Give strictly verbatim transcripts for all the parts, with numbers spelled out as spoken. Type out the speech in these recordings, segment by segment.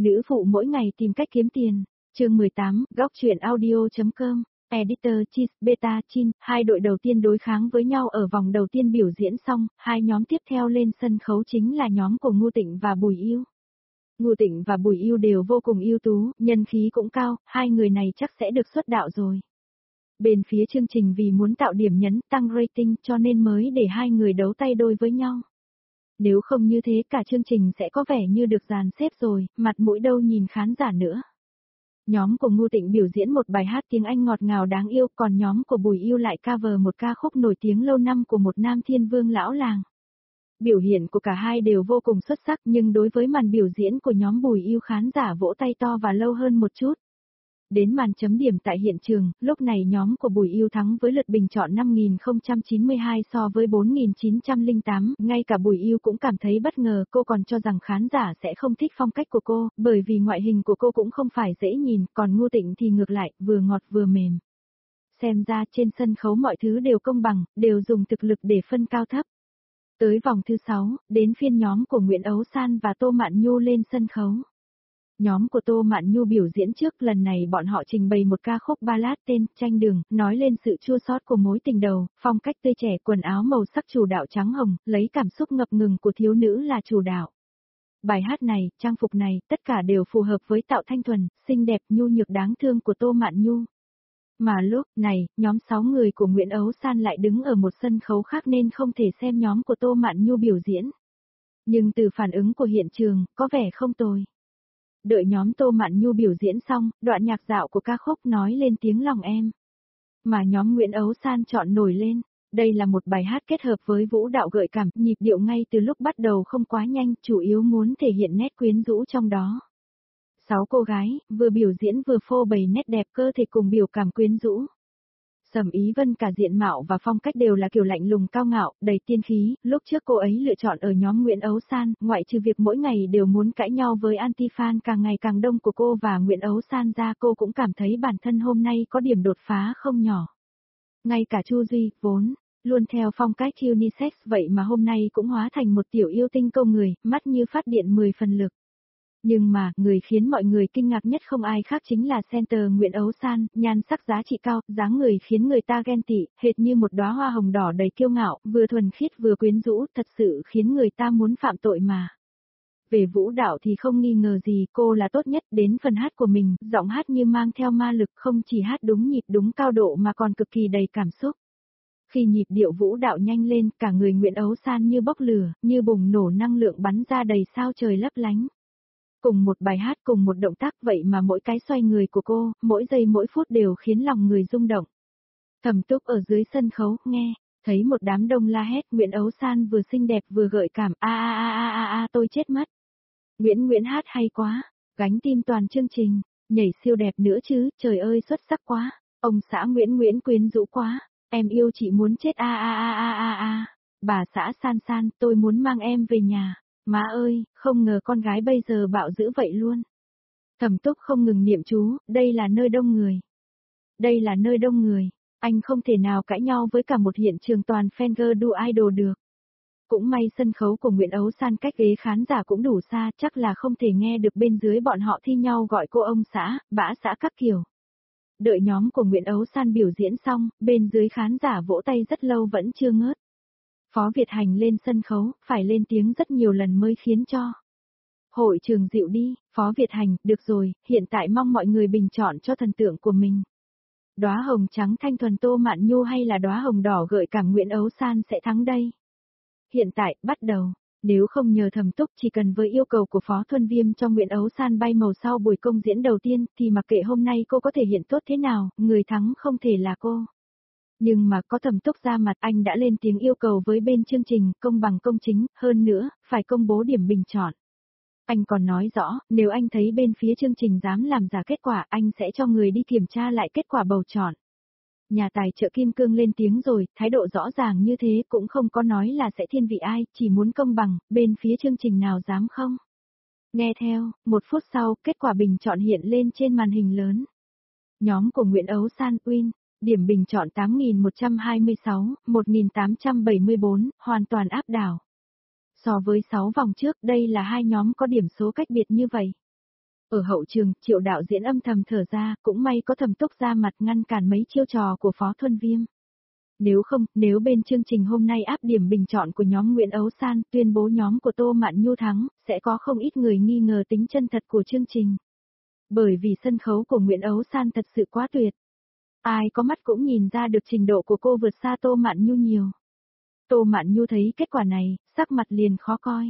Nữ phụ mỗi ngày tìm cách kiếm tiền. Chương mười tám, góc truyện audio.com. Editor Cheese, Beta Chin, hai đội đầu tiên đối kháng với nhau ở vòng đầu tiên biểu diễn xong, hai nhóm tiếp theo lên sân khấu chính là nhóm của Ngô Tịnh và Bùi Yêu. Ngô Tịnh và Bùi Yêu đều vô cùng ưu tú, nhân khí cũng cao, hai người này chắc sẽ được xuất đạo rồi. Bên phía chương trình vì muốn tạo điểm nhấn tăng rating cho nên mới để hai người đấu tay đôi với nhau. Nếu không như thế cả chương trình sẽ có vẻ như được dàn xếp rồi, mặt mũi đâu nhìn khán giả nữa. Nhóm của Ngô Tịnh biểu diễn một bài hát tiếng Anh ngọt ngào đáng yêu, còn nhóm của Bùi Yêu lại cover một ca khúc nổi tiếng lâu năm của một nam thiên vương lão làng. Biểu hiện của cả hai đều vô cùng xuất sắc nhưng đối với màn biểu diễn của nhóm Bùi Yêu khán giả vỗ tay to và lâu hơn một chút. Đến màn chấm điểm tại hiện trường, lúc này nhóm của Bùi Yêu thắng với lượt bình chọn năm nghìn không trăm chín mươi hai so với bốn nghìn chín trăm lẻ tám, ngay cả Bùi Yêu cũng cảm thấy bất ngờ, cô còn cho rằng khán giả sẽ không thích phong cách của cô, bởi vì ngoại hình của cô cũng không phải dễ nhìn, còn Ngô Tịnh thì ngược lại, vừa ngọt vừa mềm. Xem ra trên sân khấu mọi thứ đều công bằng, đều dùng thực lực để phân cao thấp. Tới vòng thứ sáu, đến phiên nhóm của Nguyễn Ấu San và Tô Mạn Nhu lên sân khấu. Nhóm của Tô Mạn Nhu biểu diễn trước, lần này bọn họ trình bày một ca khúc ballad tên Tranh Đường, nói lên sự chua xót của mối tình đầu, phong cách tươi trẻ, quần áo màu sắc chủ đạo trắng hồng, lấy cảm xúc ngập ngừng của thiếu nữ là chủ đạo. Bài hát này, trang phục này, tất cả đều phù hợp với tạo thanh thuần, xinh đẹp, nhu nhược đáng thương của Tô Mạn Nhu. Mà lúc này, nhóm sáu người của Nguyễn Ấu San lại đứng ở một sân khấu khác nên không thể xem nhóm của Tô Mạn Nhu biểu diễn. Nhưng từ phản ứng của hiện trường, có vẻ không tồi. Đợi nhóm Tô Mạn Nhu biểu diễn xong, đoạn nhạc dạo của ca khúc nói lên tiếng lòng em. Mà nhóm Nguyễn Ấu San chọn nổi lên. Đây là một bài hát kết hợp với vũ đạo gợi cảm, nhịp điệu ngay từ lúc bắt đầu không quá nhanh, chủ yếu muốn thể hiện nét quyến rũ trong đó. Sáu cô gái, vừa biểu diễn vừa phô bày nét đẹp cơ thể cùng biểu cảm quyến rũ. Sầm Ý Vân cả diện mạo và phong cách đều là kiểu lạnh lùng cao ngạo, đầy tiên khí, lúc trước cô ấy lựa chọn ở nhóm Nguyễn Ấu San, ngoại trừ việc mỗi ngày đều muốn cãi nhau với anti-fan càng ngày càng đông của cô và Nguyễn Ấu San ra, cô cũng cảm thấy bản thân hôm nay có điểm đột phá không nhỏ. Ngay cả Chu Duy, vốn luôn theo phong cách unisex vậy mà hôm nay cũng hóa thành một tiểu yêu tinh câu người, mắt như phát điện mười phần lực. Nhưng mà, người khiến mọi người kinh ngạc nhất không ai khác chính là center Nguyễn Ấu San, nhan sắc giá trị cao, dáng người khiến người ta ghen tị, hệt như một đóa hoa hồng đỏ đầy kiêu ngạo, vừa thuần khiết vừa quyến rũ, thật sự khiến người ta muốn phạm tội mà. Về vũ đạo thì không nghi ngờ gì, cô là tốt nhất, đến phần hát của mình, giọng hát như mang theo ma lực, không chỉ hát đúng nhịp đúng cao độ mà còn cực kỳ đầy cảm xúc. Khi nhịp điệu vũ đạo nhanh lên, cả người Nguyễn Ấu San như bốc lửa, như bùng nổ năng lượng bắn ra đầy sao trời lấp lánh. Cùng một bài hát, cùng một động tác vậy mà mỗi cái xoay người của cô, mỗi giây mỗi phút đều khiến lòng người rung động. Thẩm Túc ở dưới sân khấu, nghe, thấy một đám đông la hét, Nguyễn Ấu San vừa xinh đẹp vừa gợi cảm, a a a a a a tôi chết mất. Nguyễn Nguyễn hát hay quá, gánh tim toàn chương trình, nhảy siêu đẹp nữa chứ, trời ơi xuất sắc quá, ông xã Nguyễn Nguyễn quyến rũ quá, em yêu chị muốn chết a a a a a a, bà xã San San, tôi muốn mang em về nhà. Má ơi, không ngờ con gái bây giờ bạo dữ vậy luôn. Thẩm Túc không ngừng niệm chú, đây là nơi đông người. Đây là nơi đông người, anh không thể nào cãi nhau với cả một hiện trường toàn fan girl đu idol được. Cũng may sân khấu của Nguyễn Ấu San cách ghế khán giả cũng đủ xa, chắc là không thể nghe được bên dưới bọn họ thi nhau gọi cô ông xã, bã xã các kiểu. Đợi nhóm của Nguyễn Ấu San biểu diễn xong, bên dưới khán giả vỗ tay rất lâu vẫn chưa ngớt. Phó Việt Hành lên sân khấu, phải lên tiếng rất nhiều lần mới khiến cho hội trường dịu đi. Phó Việt Hành, được rồi, hiện tại mong mọi người bình chọn cho thần tượng của mình. Đóa hồng trắng thanh thuần Tô Mạn Nhu hay là đóa hồng đỏ gợi cảm Nguyễn Ấu San sẽ thắng đây? Hiện tại, bắt đầu. Nếu không nhờ Thẩm Túc, chỉ cần với yêu cầu của Phó Thuần Viêm cho Nguyễn Ấu San bay màu sau buổi công diễn đầu tiên, thì mặc kệ hôm nay cô có thể hiện tốt thế nào, người thắng không thể là cô. Nhưng mà có Thẩm Túc ra mặt, anh đã lên tiếng yêu cầu với bên chương trình, công bằng công chính, hơn nữa, phải công bố điểm bình chọn. Anh còn nói rõ, nếu anh thấy bên phía chương trình dám làm giả kết quả, anh sẽ cho người đi kiểm tra lại kết quả bầu chọn. Nhà tài trợ Kim Cương lên tiếng rồi, thái độ rõ ràng như thế cũng không có nói là sẽ thiên vị ai, chỉ muốn công bằng, bên phía chương trình nào dám không? Nghe theo, một phút sau, kết quả bình chọn hiện lên trên màn hình lớn. Nhóm của Nguyễn Ấu San Win. Điểm bình chọn tám nghìn một trăm hai mươi sáu, một nghìn tám trăm bảy mươi tư, hoàn toàn áp đảo. So với sáu vòng trước, đây là hai nhóm có điểm số cách biệt như vậy. Ở hậu trường, Triệu đạo diễn âm thầm thở ra, cũng may có Thẩm Túc ra mặt ngăn cản mấy chiêu trò của Phó Thuần Viêm. Nếu không, nếu bên chương trình hôm nay áp điểm bình chọn của nhóm Nguyễn Ấu San, tuyên bố nhóm của Tô Mạn Nhu thắng, sẽ có không ít người nghi ngờ tính chân thật của chương trình. Bởi vì sân khấu của Nguyễn Ấu San thật sự quá tuyệt. Ai có mắt cũng nhìn ra được trình độ của cô vượt xa Tô Mạn Nhu nhiều. Tô Mạn Nhu thấy kết quả này, sắc mặt liền khó coi.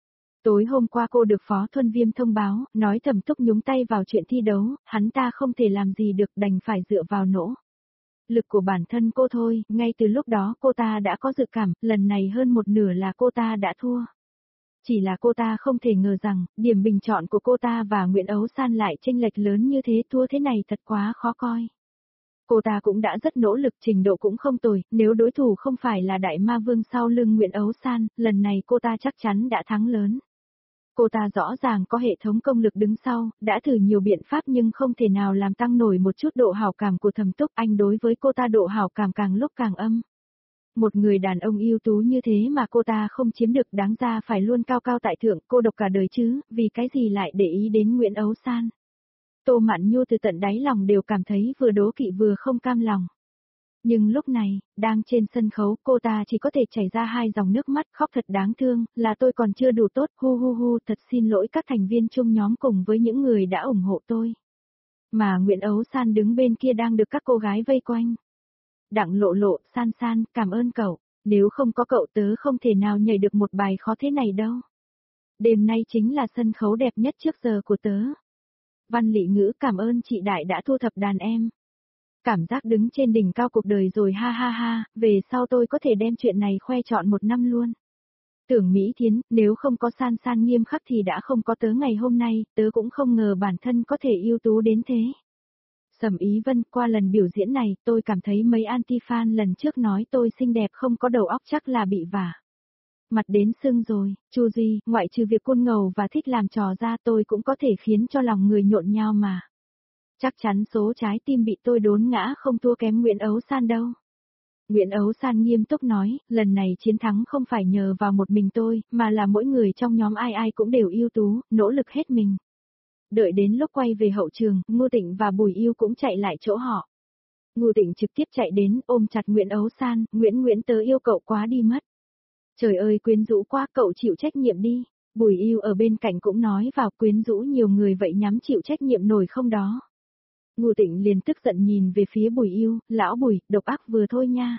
Tối hôm qua cô được Phó Thuần Viêm thông báo, nói Thẩm Túc nhúng tay vào chuyện thi đấu, hắn ta không thể làm gì được, đành phải dựa vào nỗ lực của bản thân cô thôi, ngay từ lúc đó cô ta đã có dự cảm, lần này hơn một nửa là cô ta đã thua. Chỉ là cô ta không thể ngờ rằng, điểm bình chọn của cô ta và Nguyễn Ấu San lại chênh lệch lớn như thế, thua thế này thật quá khó coi. Cô ta cũng đã rất nỗ lực, trình độ cũng không tồi, nếu đối thủ không phải là đại ma vương sau lưng Nguyễn Ấu San, lần này cô ta chắc chắn đã thắng lớn. Cô ta rõ ràng có hệ thống công lực đứng sau, đã thử nhiều biện pháp nhưng không thể nào làm tăng nổi một chút độ hảo cảm của Thẩm Túc, anh đối với cô ta độ hảo cảm càng lúc càng âm. Một người đàn ông ưu tú như thế mà cô ta không chiếm được, đáng ra phải luôn cao cao tại thượng, cô độc cả đời chứ, vì cái gì lại để ý đến Nguyễn Ấu San. Tô Mạn Nhu từ tận đáy lòng đều cảm thấy vừa đố kỵ vừa không cam lòng. Nhưng lúc này, đang trên sân khấu, cô ta chỉ có thể chảy ra hai dòng nước mắt, khóc thật đáng thương, là tôi còn chưa đủ tốt, hu hu hu, thật xin lỗi các thành viên chung nhóm cùng với những người đã ủng hộ tôi. Mà Nguyễn Ấu San đứng bên kia đang được các cô gái vây quanh. Đặng Lộ Lộ, San San, cảm ơn cậu, nếu không có cậu tớ không thể nào nhảy được một bài khó thế này đâu. Đêm nay chính là sân khấu đẹp nhất trước giờ của tớ. Văn Lị Ngữ, cảm ơn chị Đại đã thu thập đàn em. Cảm giác đứng trên đỉnh cao cuộc đời rồi, ha ha ha, về sau tôi có thể đem chuyện này khoe trọn một năm luôn. Tưởng Mỹ Thiến, nếu không có San San nghiêm khắc thì đã không có tớ ngày hôm nay, tớ cũng không ngờ bản thân có thể ưu tú đến thế. Sầm Ý Vân, qua lần biểu diễn này, tôi cảm thấy mấy anti-fan lần trước nói tôi xinh đẹp không có đầu óc chắc là bị vả mặt đến sưng rồi. Chu Duy, ngoại trừ việc côn ngầu và thích làm trò ra, tôi cũng có thể khiến cho lòng người nhộn nhao mà. Chắc chắn số trái tim bị tôi đốn ngã không thua kém Nguyễn Ấu San đâu. Nguyễn Ấu San nghiêm túc nói, lần này chiến thắng không phải nhờ vào một mình tôi, mà là mỗi người trong nhóm ai ai cũng đều ưu tú, nỗ lực hết mình. Đợi đến lúc quay về hậu trường, Ngô Tịnh và Bùi Yêu cũng chạy lại chỗ họ. Ngô Tịnh trực tiếp chạy đến, ôm chặt Nguyễn Ấu San, Nguyễn Nguyễn tớ yêu cậu quá đi mất. Trời ơi quyến rũ quá, cậu chịu trách nhiệm đi. Bùi Yêu ở bên cạnh cũng nói vào, quyến rũ nhiều người vậy nhắm chịu trách nhiệm nổi không đó. Ngô Tịnh liền tức giận nhìn về phía Bùi Yêu, lão Bùi, độc ác vừa thôi nha.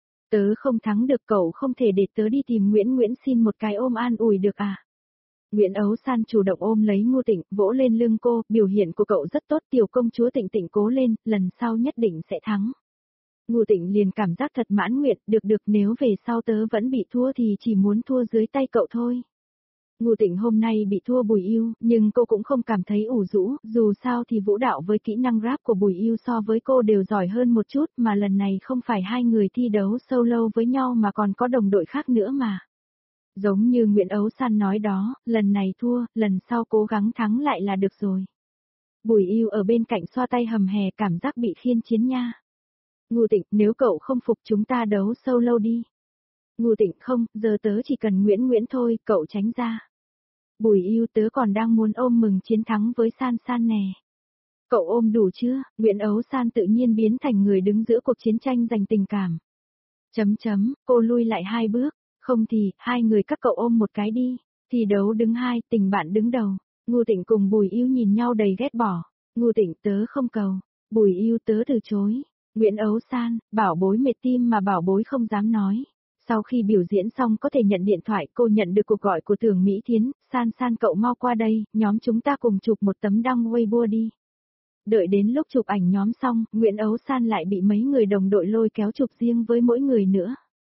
Tớ không thắng được, cậu không thể để tớ đi tìm Nguyễn Nguyễn xin một cái ôm an ủi được à. Nguyễn Ấu San chủ động ôm lấy Ngô Tịnh, vỗ lên lưng cô, biểu hiện của cậu rất tốt, tiểu công chúa Tịnh Tịnh cố lên, lần sau nhất định sẽ thắng. Ngô Tịnh liền cảm giác thật mãn nguyện, được được, nếu về sau tớ vẫn bị thua thì chỉ muốn thua dưới tay cậu thôi. Ngô Tịnh hôm nay bị thua Bùi Yêu, nhưng cô cũng không cảm thấy ủ rũ, dù sao thì vũ đạo với kỹ năng rap của Bùi Yêu so với cô đều giỏi hơn một chút, mà lần này không phải hai người thi đấu solo với nhau mà còn có đồng đội khác nữa mà. Giống như Nguyễn Ấu San nói đó, lần này thua, lần sau cố gắng thắng lại là được rồi. Bùi Yêu ở bên cạnh xoa tay hầm hè, cảm giác bị khiên chiến nha. Ngô Tịnh, nếu cậu không phục chúng ta đấu solo đi. Ngô Tịnh, không, giờ tớ chỉ cần Nguyễn Nguyễn thôi, cậu tránh ra. Bùi Yêu, tớ còn đang muốn ôm mừng chiến thắng với San San nè. Cậu ôm đủ chưa? Nguyễn Ấu San tự nhiên biến thành người đứng giữa cuộc chiến tranh giành tình cảm. Chấm chấm, cô lui lại hai bước, không thì, hai người các cậu ôm một cái đi. Thì đấu đứng hai, tình bạn đứng đầu. Ngô Tịnh cùng Bùi Yêu nhìn nhau đầy ghét bỏ. Ngô Tịnh, tớ không cầu. Bùi Yêu, tớ từ chối. Nguyễn Ấu San, bảo bối mệt tim mà bảo bối không dám nói. Sau khi biểu diễn xong có thể nhận điện thoại, cô nhận được cuộc gọi của Tưởng Mỹ Thiến, San San cậu mau qua đây, nhóm chúng ta cùng chụp một tấm đăng Weibo đi. Đợi đến lúc chụp ảnh nhóm xong, Nguyễn Ấu San lại bị mấy người đồng đội lôi kéo chụp riêng với mỗi người nữa.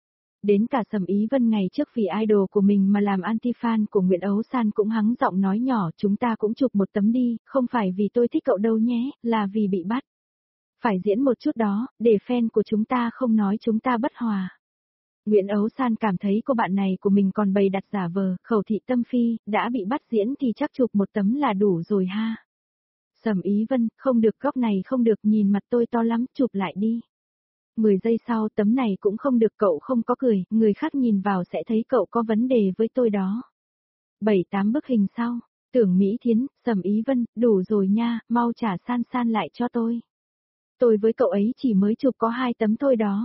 Đến cả Sầm Ý Vân ngày trước vì idol của mình mà làm anti-fan của Nguyễn Ấu San cũng hắng giọng nói nhỏ, chúng ta cũng chụp một tấm đi, không phải vì tôi thích cậu đâu nhé, là vì bị bắt. Phải diễn một chút đó, để fan của chúng ta không nói chúng ta bất hòa. Nguyễn Ấu San cảm thấy cô bạn này của mình còn bày đặt giả vờ, khẩu thị tâm phi, đã bị bắt diễn thì chắc chụp một tấm là đủ rồi ha. Sầm Ý Vân, không được, góc này không được, nhìn mặt tôi to lắm, chụp lại đi. mười giây sau, tấm này cũng không được, cậu không có cười, người khác nhìn vào sẽ thấy cậu có vấn đề với tôi đó. bảy tám bức hình sau, Tưởng Mỹ Thiến, Sầm Ý Vân, đủ rồi nha, mau trả San San lại cho tôi. Tôi với cậu ấy chỉ mới chụp có hai tấm thôi đó.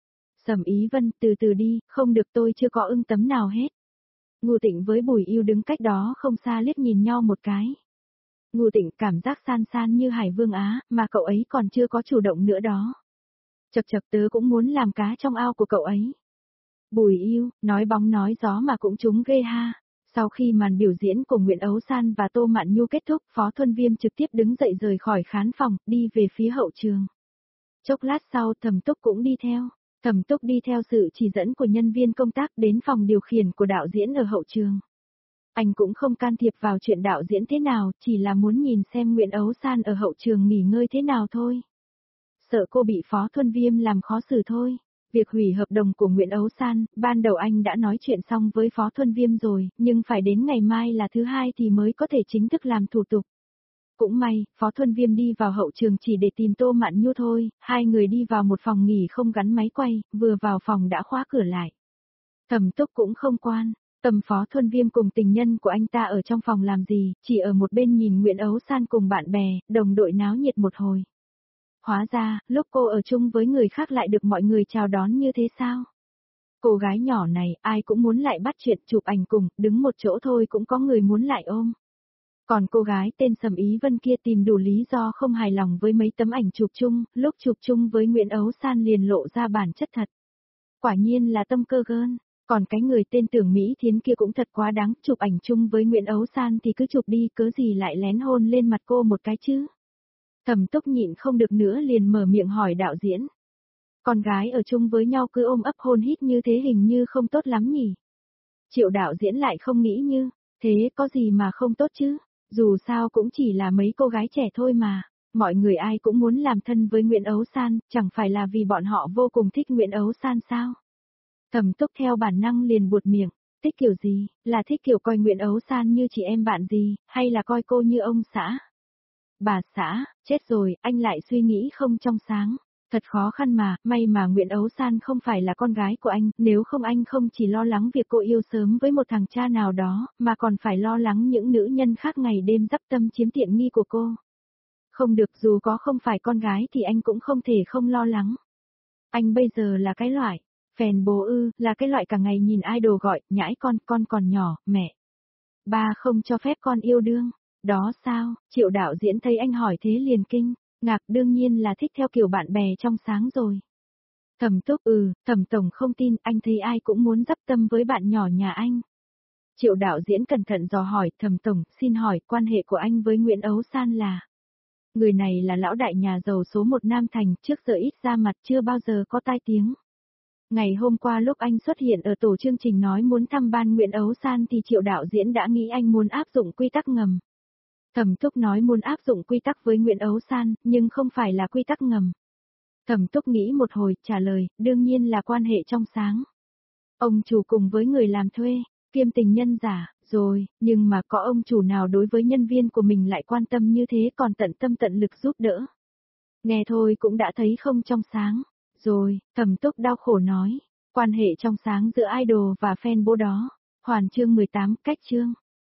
Sầm Ý Vân, từ từ đi, không được, tôi chưa có ưng tấm nào hết. Ngô Tịnh với Bùi Yêu đứng cách đó không xa liếc nhìn nhau một cái. Ngô Tịnh cảm giác San San như Hải Vương Á, mà cậu ấy còn chưa có chủ động nữa đó. Chật chật, tớ cũng muốn làm cá trong ao của cậu ấy. Bùi Yêu, nói bóng nói gió mà cũng trúng ghê ha. Sau khi màn biểu diễn của Nguyễn Ấu San và Tô Mạn Nhu kết thúc, Phó Thuân Viêm trực tiếp đứng dậy rời khỏi khán phòng, đi về phía hậu trường. Chốc lát sau, Thẩm Túc cũng đi theo. Thẩm Túc đi theo sự chỉ dẫn của nhân viên công tác đến phòng điều khiển của đạo diễn ở hậu trường. Anh cũng không can thiệp vào chuyện đạo diễn thế nào, chỉ là muốn nhìn xem Nguyễn Ấu San ở hậu trường nghỉ ngơi thế nào thôi. Sợ cô bị Phó Thuân Viêm làm khó xử thôi. Việc hủy hợp đồng của Nguyễn Ấu San, ban đầu anh đã nói chuyện xong với Phó Thuân Viêm rồi, nhưng phải đến ngày mai là thứ hai thì mới có thể chính thức làm thủ tục. Cũng may, Phó Thuân Viêm đi vào hậu trường chỉ để tìm Tô Mạn Nhu thôi, hai người đi vào một phòng nghỉ không gắn máy quay, vừa vào phòng đã khóa cửa lại. Thẩm Túc cũng không quan, tâm Phó Thuân Viêm cùng tình nhân của anh ta ở trong phòng làm gì, chỉ ở một bên nhìn Nguyễn Ấu San cùng bạn bè, đồng đội náo nhiệt một hồi. Hóa ra, lúc cô ở chung với người khác lại được mọi người chào đón như thế sao? Cô gái nhỏ này, ai cũng muốn lại bắt chuyện chụp ảnh cùng, đứng một chỗ thôi cũng có người muốn lại ôm. Còn cô gái tên Sầm Ý Vân kia tìm đủ lý do không hài lòng với mấy tấm ảnh chụp chung, lúc chụp chung với Nguyễn Ấu San liền lộ ra bản chất thật. Quả nhiên là tâm cơ gơn, còn cái người tên Tưởng Mỹ Thiến kia cũng thật quá đáng, chụp ảnh chung với Nguyễn Ấu San thì cứ chụp đi, cớ gì lại lén hôn lên mặt cô một cái chứ. Thẩm Túc nhịn không được nữa liền mở miệng hỏi đạo diễn. Con gái ở chung với nhau cứ ôm ấp hôn hít như thế hình như không tốt lắm nhỉ. Triệu đạo diễn lại không nghĩ như, thế có gì mà không tốt chứ, dù sao cũng chỉ là mấy cô gái trẻ thôi mà, mọi người ai cũng muốn làm thân với Nguyễn Ấu San, chẳng phải là vì bọn họ vô cùng thích Nguyễn Ấu San sao. Thẩm Túc theo bản năng liền buột miệng, thích kiểu gì, là thích kiểu coi Nguyễn Ấu San như chị em bạn gì, hay là coi cô như ông xã. Bà xã, chết rồi, anh lại suy nghĩ không trong sáng. Thật khó khăn mà, may mà Nguyễn Ấu San không phải là con gái của anh, nếu không anh không chỉ lo lắng việc cô yêu sớm với một thằng cha nào đó, mà còn phải lo lắng những nữ nhân khác ngày đêm dắp tâm chiếm tiện nghi của cô. Không được, dù có không phải con gái thì anh cũng không thể không lo lắng. Anh bây giờ là cái loại, phèn bồ ư, là cái loại cả ngày nhìn idol gọi, nhãi con, con còn nhỏ, mẹ. Ba không cho phép con yêu đương. Đó sao, Triệu đạo diễn thấy anh hỏi thế liền kinh, ngạc, đương nhiên là thích theo kiểu bạn bè trong sáng rồi. Thẩm Túc, ừ, Thẩm tổng không tin, anh thấy ai cũng muốn dắp tâm với bạn nhỏ nhà anh. Triệu đạo diễn cẩn thận dò hỏi, Thẩm tổng, xin hỏi, quan hệ của anh với Nguyễn Ấu San là? Người này là lão đại nhà giàu số một Nam Thành, trước giờ ít ra mặt, chưa bao giờ có tai tiếng. Ngày hôm qua lúc anh xuất hiện ở tổ chương trình nói muốn thăm ban Nguyễn Ấu San thì Triệu đạo diễn đã nghĩ anh muốn áp dụng quy tắc ngầm. Thẩm Túc nói muốn áp dụng quy tắc với Nguyễn Ấu San, nhưng không phải là quy tắc ngầm. Thẩm Túc nghĩ một hồi, trả lời, đương nhiên là quan hệ trong sáng. Ông chủ cùng với người làm thuê, kiêm tình nhân giả, rồi, nhưng mà có ông chủ nào đối với nhân viên của mình lại quan tâm như thế còn tận tâm tận lực giúp đỡ. Nghe thôi cũng đã thấy không trong sáng. Rồi, Thẩm Túc đau khổ nói, quan hệ trong sáng giữa idol và fan bố đó. Hoàn chương mười tám, cách chương.